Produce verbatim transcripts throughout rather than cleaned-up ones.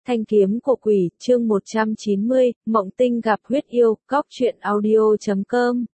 Thanh kiếm của quỷ, chương một trăm chín mươi, Mộng Tinh gặp huyết yêu, cóc truyện audio chấm com.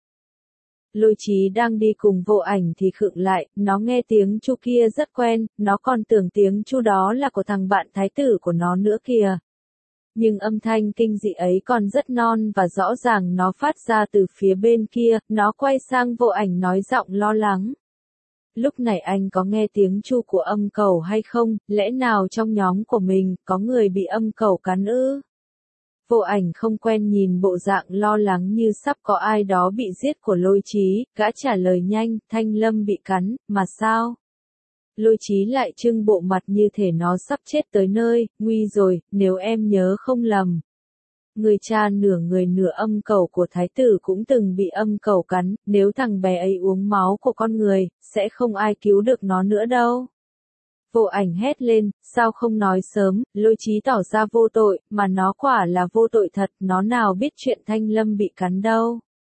Lôi Chí đang đi cùng Vô Ảnh thì khựng lại, nó nghe tiếng chu kia rất quen, nó còn tưởng tiếng chu đó là của thằng bạn thái tử của nó nữa kìa. Nhưng âm thanh kinh dị ấy còn rất non và rõ ràng nó phát ra từ phía bên kia, nó quay sang Vô Ảnh nói giọng lo lắng. Lúc này anh có nghe tiếng chu của âm cẩu hay không, lẽ nào trong nhóm của mình có người bị âm cẩu cắn ư? Vô Ảnh không quen nhìn bộ dạng lo lắng như sắp có ai đó bị giết của Lôi Chí, gã trả lời nhanh, Thanh Lâm bị cắn, mà sao? Lôi Chí lại trưng bộ mặt như thể nó sắp chết tới nơi, nguy rồi, nếu em nhớ không lầm. Người cha nửa người nửa âm cẩu của thái tử cũng từng bị âm cẩu cắn, nếu thằng bé ấy uống máu của con người, sẽ không ai cứu được nó nữa đâu. Vô Ảnh hét lên, sao không nói sớm, Lôi Chí tỏ ra vô tội, mà nó quả là vô tội thật, nó nào biết chuyện Thanh Lâm bị cắn đâu.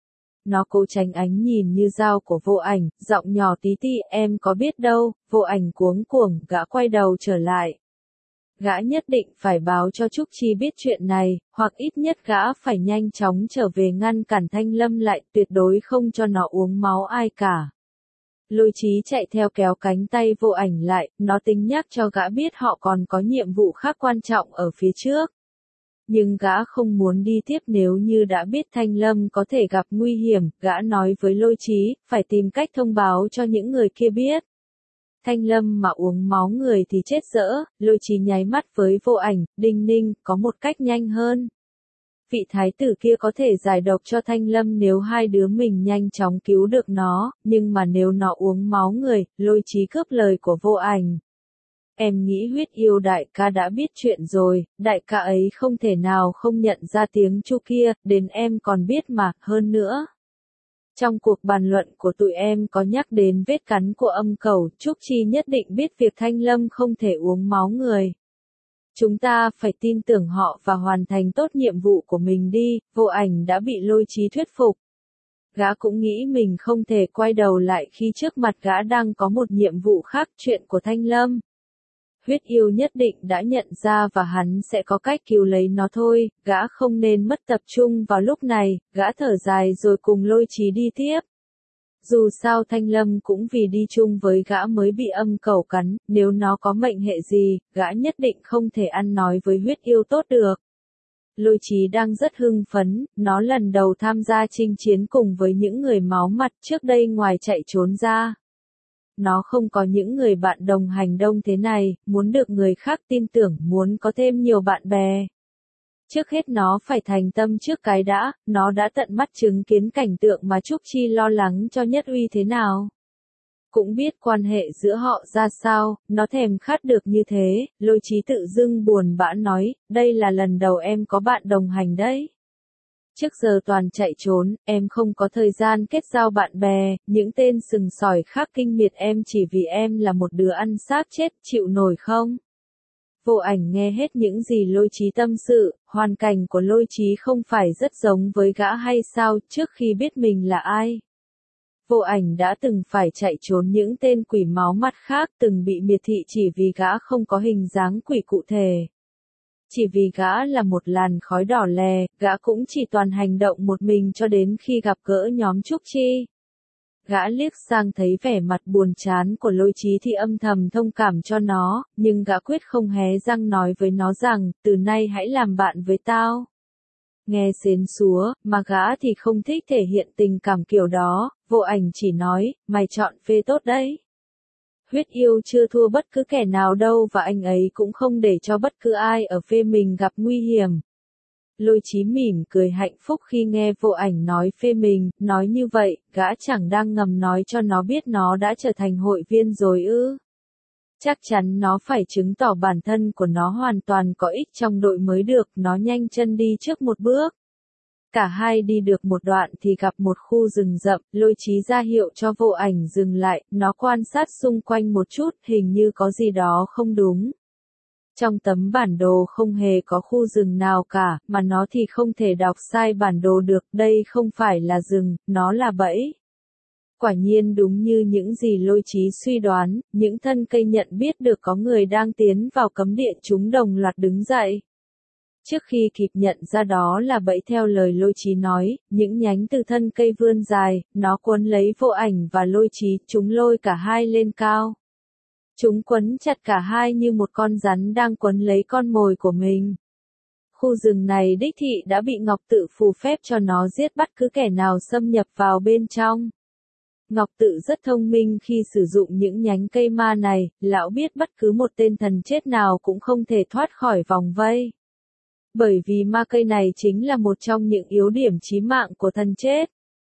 Nó cố tránh ánh nhìn như dao của Vô Ảnh, giọng nhỏ tí ti, em có biết đâu. Vô Ảnh cuống cuồng, gã quay đầu trở lại. Gã nhất định phải báo cho Trúc Chi biết chuyện này, hoặc ít nhất gã phải nhanh chóng trở về ngăn cản Thanh Lâm lại, tuyệt đối không cho nó uống máu ai cả. Lôi Chí chạy theo kéo cánh tay Vô Ảnh lại, nó tính nhắc cho gã biết họ còn có nhiệm vụ khác quan trọng ở phía trước. Nhưng gã không muốn đi tiếp nếu như đã biết Thanh Lâm có thể gặp nguy hiểm, gã nói với Lôi Chí, phải tìm cách thông báo cho những người kia biết. Thanh Lâm mà uống máu người thì chết dỡ, Lôi Chí nháy mắt với Vô Ảnh, đinh ninh, có một cách nhanh hơn. Vị thái tử kia có thể giải độc cho Thanh Lâm nếu hai đứa mình nhanh chóng cứu được nó, nhưng mà nếu nó uống máu người, Lôi Chí cướp lời của Vô Ảnh. Em nghĩ huyết yêu đại ca đã biết chuyện rồi, đại ca ấy không thể nào không nhận ra tiếng chu kia, đến em còn biết mà, hơn nữa. Trong cuộc bàn luận của tụi em có nhắc đến vết cắn của âm cẩu, Trúc Chi nhất định biết việc Thanh Lâm không thể uống máu người. Chúng ta phải tin tưởng họ và hoàn thành tốt nhiệm vụ của mình đi. Vô Ảnh đã bị Lôi Chí thuyết phục. Gã cũng nghĩ mình không thể quay đầu lại khi trước mặt gã đang có một nhiệm vụ khác, chuyện của Thanh Lâm. Huyết yêu nhất định đã nhận ra và hắn sẽ có cách cứu lấy nó thôi, gã không nên mất tập trung vào lúc này, gã thở dài rồi cùng Lôi Chí đi tiếp. Dù sao Thanh Lâm cũng vì đi chung với gã mới bị âm cẩu cắn, nếu nó có mệnh hệ gì, gã nhất định không thể ăn nói với huyết yêu tốt được. Lôi Chí đang rất hưng phấn, nó lần đầu tham gia chinh chiến cùng với những người máu mặt, trước đây ngoài chạy trốn ra. Nó không có những người bạn đồng hành đông thế này, muốn được người khác tin tưởng, muốn có thêm nhiều bạn bè. Trước hết nó phải thành tâm trước cái đã, nó đã tận mắt chứng kiến cảnh tượng mà Trúc Chi lo lắng cho Nhất Uy thế nào. Cũng biết quan hệ giữa họ ra sao, nó thèm khát được như thế. Lôi Chí tự dưng buồn bã nói, đây là lần đầu em có bạn đồng hành đấy. Trước giờ toàn chạy trốn, em không có thời gian kết giao bạn bè, những tên sừng sỏi khác kinh miệt em chỉ vì em là một đứa ăn xác chết, chịu nổi không? Vô Ảnh nghe hết những gì Lôi Chí tâm sự, hoàn cảnh của Lôi Chí không phải rất giống với gã hay sao, trước khi biết mình là ai. Vô Ảnh đã từng phải chạy trốn những tên quỷ máu mặt khác, từng bị miệt thị chỉ vì gã không có hình dáng quỷ cụ thể. Chỉ vì gã là một làn khói đỏ lè, gã cũng chỉ toàn hành động một mình cho đến khi gặp gỡ nhóm Trúc Chi. Gã liếc sang thấy vẻ mặt buồn chán của Lôi Chí thì âm thầm thông cảm cho nó, nhưng gã quyết không hé răng nói với nó rằng, từ nay hãy làm bạn với tao. Nghe xến xúa, mà gã thì không thích thể hiện tình cảm kiểu đó, Vô Ảnh chỉ nói, mày chọn phê tốt đấy. Huyết yêu chưa thua bất cứ kẻ nào đâu và anh ấy cũng không để cho bất cứ ai ở phê mình gặp nguy hiểm. Lôi Chí mỉm cười hạnh phúc khi nghe Vô Ảnh nói phê mình, nói như vậy, gã chẳng đang ngầm nói cho nó biết nó đã trở thành hội viên rồi ư. Chắc chắn nó phải chứng tỏ bản thân của nó hoàn toàn có ích trong đội mới được, nó nhanh chân đi trước một bước. Cả hai đi được một đoạn thì gặp một khu rừng rậm, Lôi Chí ra hiệu cho Vô Ảnh dừng lại, nó quan sát xung quanh một chút, hình như có gì đó không đúng. Trong tấm bản đồ không hề có khu rừng nào cả, mà nó thì không thể đọc sai bản đồ được, đây không phải là rừng, nó là bẫy. Quả nhiên đúng như những gì Lôi Chí suy đoán, những thân cây nhận biết được có người đang tiến vào cấm địa chúng đồng loạt đứng dậy. Trước khi kịp nhận ra đó là bẫy theo lời Lôi Chí nói, những nhánh từ thân cây vươn dài, nó quấn lấy Vô Ảnh và Lôi Chí, chúng lôi cả hai lên cao. Chúng quấn chặt cả hai như một con rắn đang quấn lấy con mồi của mình. Khu rừng này đích thị đã bị Ngọc Tự phù phép cho nó giết bất cứ kẻ nào xâm nhập vào bên trong. Ngọc Tự rất thông minh khi sử dụng những nhánh cây ma này, lão biết bất cứ một tên thần chết nào cũng không thể thoát khỏi vòng vây. Bởi vì ma cây này chính là một trong những yếu điểm chí mạng của thần chết.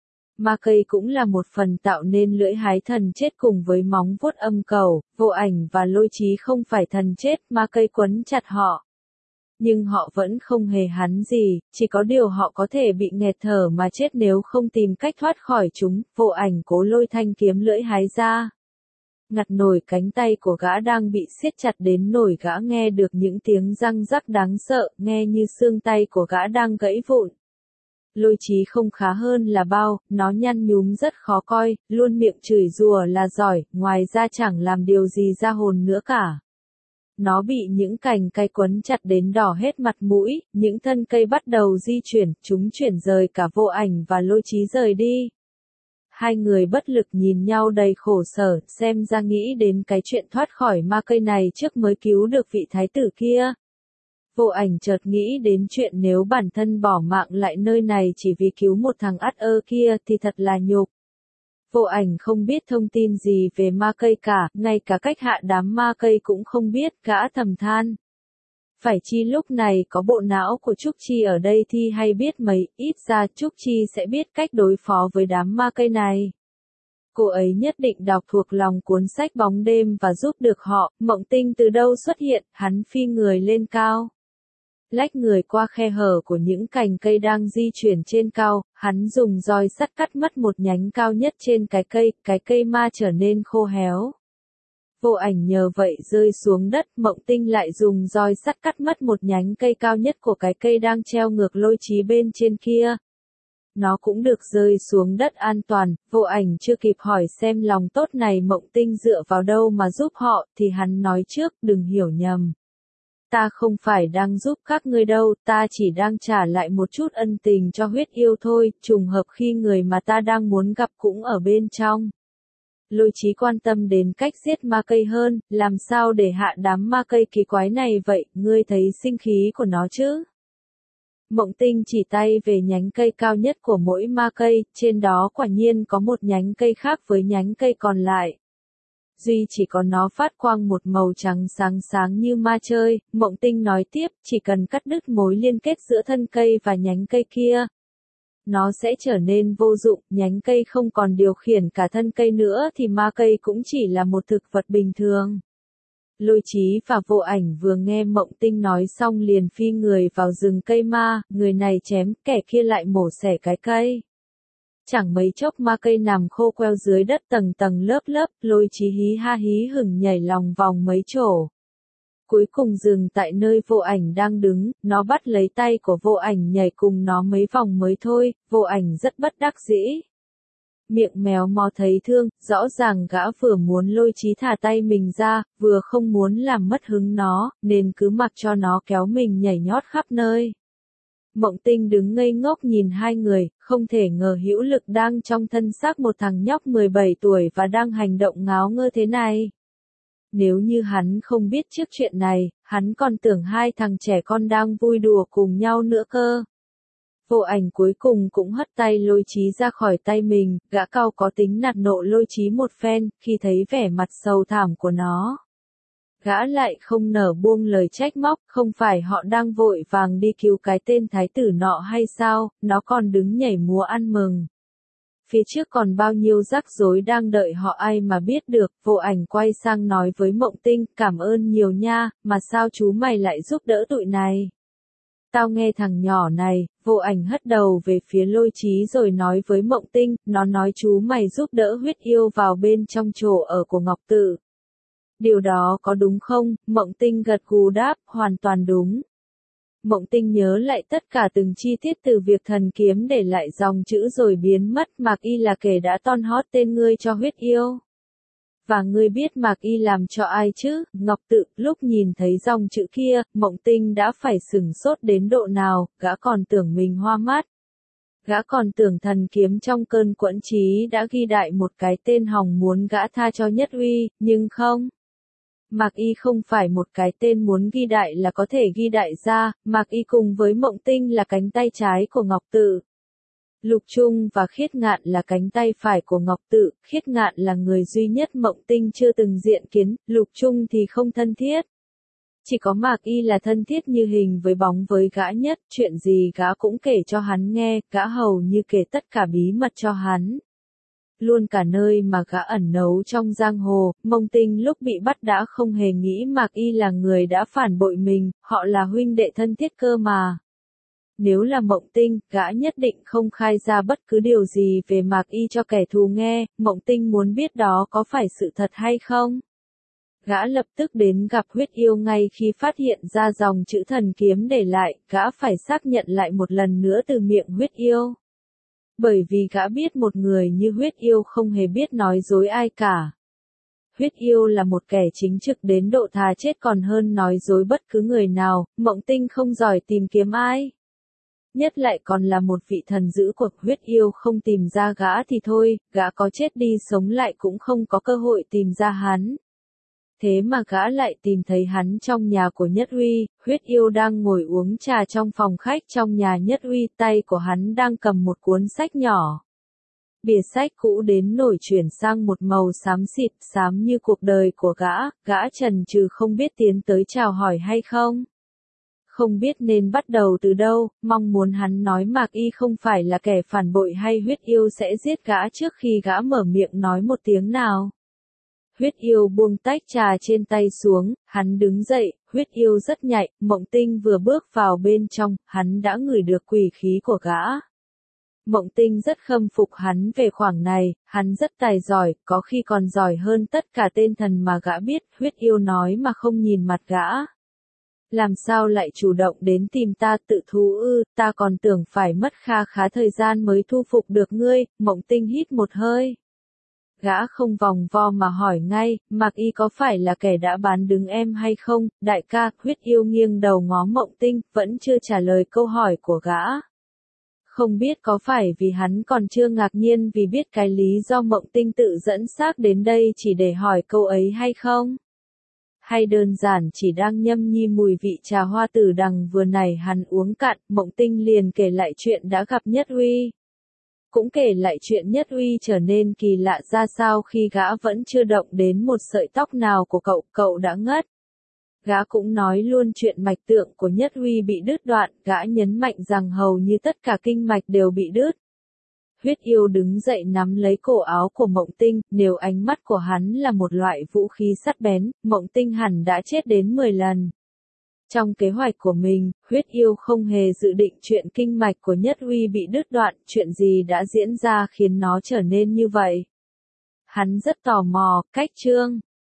Ma cây cũng là một phần tạo nên lưỡi hái thần chết cùng với móng vuốt âm cầu, Vô Ảnh và Lôi Chí không phải thần chết, ma cây quấn chặt họ. Nhưng họ vẫn không hề hắn gì, chỉ có điều họ có thể bị nghẹt thở mà chết nếu không tìm cách thoát khỏi chúng. Vô Ảnh cố lôi thanh kiếm lưỡi hái ra. Ngặt nổi cánh tay của gã đang bị siết chặt đến nổi gã nghe được những tiếng răng rắc đáng sợ, nghe như xương tay của gã đang gãy vụn. Lôi Chí không khá hơn là bao, nó nhăn nhúm rất khó coi, luôn miệng chửi rủa là giỏi, ngoài ra chẳng làm điều gì ra hồn nữa cả. Nó bị những cành cây quấn chặt đến đỏ hết mặt mũi, những thân cây bắt đầu di chuyển, chúng chuyển rời cả Vô Ảnh và Lôi Chí rời đi. Hai người bất lực nhìn nhau đầy khổ sở, xem ra nghĩ đến cái chuyện thoát khỏi ma cây này trước mới cứu được vị thái tử kia. Vô Ảnh chợt nghĩ đến chuyện nếu bản thân bỏ mạng lại nơi này chỉ vì cứu một thằng ắt ơ kia thì thật là nhục. Vô Ảnh không biết thông tin gì về ma cây cả, ngay cả cách hạ đám ma cây cũng không biết, gã thầm than. Phải chi lúc này có bộ não của Trúc Chi ở đây thì hay biết mấy, ít ra Trúc Chi sẽ biết cách đối phó với đám ma cây này. Cô ấy nhất định đọc thuộc lòng cuốn sách Bóng Đêm và giúp được họ. Mộng Tinh từ đâu xuất hiện, hắn phi người lên cao. Lách người qua khe hở của những cành cây đang di chuyển trên cao, hắn dùng roi sắt cắt mất một nhánh cao nhất trên cái cây, cái cây ma trở nên khô héo. Vô Ảnh nhờ vậy rơi xuống đất, Mộng Tinh lại dùng roi sắt cắt mất một nhánh cây cao nhất của cái cây đang treo ngược Lôi Chí bên trên kia. Nó cũng được rơi xuống đất an toàn. Vô Ảnh chưa kịp hỏi xem lòng tốt này Mộng Tinh dựa vào đâu mà giúp họ, thì hắn nói trước, đừng hiểu nhầm. Ta không phải đang giúp các ngươi đâu, ta chỉ đang trả lại một chút ân tình cho huyết yêu thôi, trùng hợp khi người mà ta đang muốn gặp cũng ở bên trong. Lôi Chí quan tâm đến cách giết ma cây hơn, làm sao để hạ đám ma cây kỳ quái này vậy, ngươi thấy sinh khí của nó chứ? Mộng Tinh chỉ tay về nhánh cây cao nhất của mỗi ma cây, trên đó quả nhiên có một nhánh cây khác với nhánh cây còn lại. Duy chỉ có nó phát quang một màu trắng sáng sáng như ma chơi. Mộng Tinh nói tiếp, chỉ cần cắt đứt mối liên kết giữa thân cây và nhánh cây kia, nó sẽ trở nên vô dụng, nhánh cây không còn điều khiển cả thân cây nữa thì ma cây cũng chỉ là một thực vật bình thường. Lôi Chí và Vô Ảnh vừa nghe Mộng Tinh nói xong liền phi người vào rừng cây ma, người này chém, kẻ kia lại mổ xẻ cái cây. Chẳng mấy chốc ma cây nằm khô queo dưới đất tầng tầng lớp lớp, Lôi Chí hí ha hí hửng nhảy lòng vòng mấy chỗ. Cuối cùng dừng tại nơi Vô Ảnh đang đứng, nó bắt lấy tay của Vô Ảnh nhảy cùng nó mấy vòng mới thôi. Vô Ảnh rất bất đắc dĩ. Miệng méo mó thấy thương, rõ ràng gã vừa muốn Lôi Chí thả tay mình ra, vừa không muốn làm mất hứng nó, nên cứ mặc cho nó kéo mình nhảy nhót khắp nơi. Mộng Tinh đứng ngây ngốc nhìn hai người, không thể ngờ hữu lực đang trong thân xác một thằng nhóc mười bảy tuổi và đang hành động ngáo ngơ thế này. Nếu như hắn không biết trước chuyện này, hắn còn tưởng hai thằng trẻ con đang vui đùa cùng nhau nữa cơ. Vô Ảnh cuối cùng cũng hất tay Lôi Chí ra khỏi tay mình, gã cau có tính nạt nộ Lôi Chí một phen, khi thấy vẻ mặt sầu thảm của nó. Gã lại không nở buông lời trách móc, không phải họ đang vội vàng đi cứu cái tên thái tử nọ hay sao, nó còn đứng nhảy múa ăn mừng. Phía trước còn bao nhiêu rắc rối đang đợi họ ai mà biết được. Vô Ảnh quay sang nói với Mộng Tinh, cảm ơn nhiều nha, mà sao chú mày lại giúp đỡ tụi này? Tao nghe thằng nhỏ này. Vô Ảnh hất đầu về phía Lôi Chí rồi nói với Mộng Tinh, nó nói chú mày giúp đỡ huyết yêu vào bên trong chỗ ở của Ngọc Tự. Điều đó có đúng không? Mộng Tinh gật gù đáp, hoàn toàn đúng. Mộng Tinh nhớ lại tất cả từng chi tiết từ việc thần kiếm để lại dòng chữ rồi biến mất. Mạc Y là kẻ đã ton hót tên ngươi cho huyết yêu. Và ngươi biết Mạc Y làm cho ai chứ? Ngọc Tự. Lúc nhìn thấy dòng chữ kia, Mộng Tinh đã phải sửng sốt đến độ nào, gã còn tưởng mình hoa mắt. Gã còn tưởng thần kiếm trong cơn quẫn trí đã ghi đại một cái tên hòng muốn gã tha cho Nhất Uy, nhưng không. Mạc Y không phải một cái tên muốn ghi đại là có thể ghi đại ra, Mạc Y cùng với Mộng Tinh là cánh tay trái của Ngọc Tự. Lục Trung và Khiết Ngạn là cánh tay phải của Ngọc Tự, Khiết Ngạn là người duy nhất Mộng Tinh chưa từng diện kiến, Lục Trung thì không thân thiết. Chỉ có Mạc Y là thân thiết như hình với bóng với gã nhất, chuyện gì gã cũng kể cho hắn nghe, gã hầu như kể tất cả bí mật cho hắn. Luôn cả nơi mà gã ẩn náu trong giang hồ, Mộng Tinh lúc bị bắt đã không hề nghĩ Mạc Y là người đã phản bội mình, họ là huynh đệ thân thiết cơ mà. Nếu là Mộng Tinh, gã nhất định không khai ra bất cứ điều gì về Mạc Y cho kẻ thù nghe, Mộng Tinh muốn biết đó có phải sự thật hay không. Gã lập tức đến gặp huyết yêu ngay khi phát hiện ra dòng chữ thần kiếm để lại, gã phải xác nhận lại một lần nữa từ miệng huyết yêu. Bởi vì gã biết một người như huyết yêu không hề biết nói dối ai cả. Huyết yêu là một kẻ chính trực đến độ thà chết còn hơn nói dối bất cứ người nào, Mộng Tinh không giỏi tìm kiếm ai. Nhất lại còn là một vị thần dữ của huyết yêu không tìm ra gã thì thôi, gã có chết đi sống lại cũng không có cơ hội tìm ra hắn. Thế mà gã lại tìm thấy hắn trong nhà của Nhất Uy, huyết yêu đang ngồi uống trà trong phòng khách trong nhà Nhất Uy, tay của hắn đang cầm một cuốn sách nhỏ. Bìa sách cũ đến nổi chuyển sang một màu xám xịt, xám như cuộc đời của gã, gã chần chừ không biết tiến tới chào hỏi hay không. Không biết nên bắt đầu từ đâu, mong muốn hắn nói Mạc Y không phải là kẻ phản bội hay huyết yêu sẽ giết gã trước khi gã mở miệng nói một tiếng nào. Huyết yêu buông tách trà trên tay xuống, hắn đứng dậy, huyết yêu rất nhạy, Mộng Tinh vừa bước vào bên trong, hắn đã ngửi được quỷ khí của gã. Mộng Tinh rất khâm phục hắn về khoảng này, hắn rất tài giỏi, có khi còn giỏi hơn tất cả tên thần mà gã biết, huyết yêu nói mà không nhìn mặt gã. Làm sao lại chủ động đến tìm ta tự thú ư, ta còn tưởng phải mất kha khá thời gian mới thu phục được ngươi, Mộng Tinh hít một hơi. Gã không vòng vo mà hỏi ngay, Mạc Y có phải là kẻ đã bán đứng em hay không, đại ca, huyết yêu nghiêng đầu ngó Mộng Tinh, vẫn chưa trả lời câu hỏi của gã. Không biết có phải vì hắn còn chưa ngạc nhiên vì biết cái lý do Mộng Tinh tự dẫn xác đến đây chỉ để hỏi câu ấy hay không? Hay đơn giản chỉ đang nhâm nhi mùi vị trà hoa tử đằng vừa này hắn uống cạn, Mộng Tinh liền kể lại chuyện đã gặp Nhất Uy. Cũng kể lại chuyện Nhất Uy trở nên kỳ lạ ra sao khi gã vẫn chưa động đến một sợi tóc nào của cậu, cậu đã ngất. Gã cũng nói luôn chuyện mạch tượng của Nhất Uy bị đứt đoạn, gã nhấn mạnh rằng hầu như tất cả kinh mạch đều bị đứt. Huyết yêu đứng dậy nắm lấy cổ áo của Mộng Tinh, nếu ánh mắt của hắn là một loại vũ khí sắc bén, Mộng Tinh hẳn đã chết đến mười lần. Trong kế hoạch của mình, huyết yêu không hề dự định chuyện kinh mạch của Nhất Uy bị đứt đoạn, chuyện gì đã diễn ra khiến nó trở nên như vậy. Hắn rất tò mò, cách chương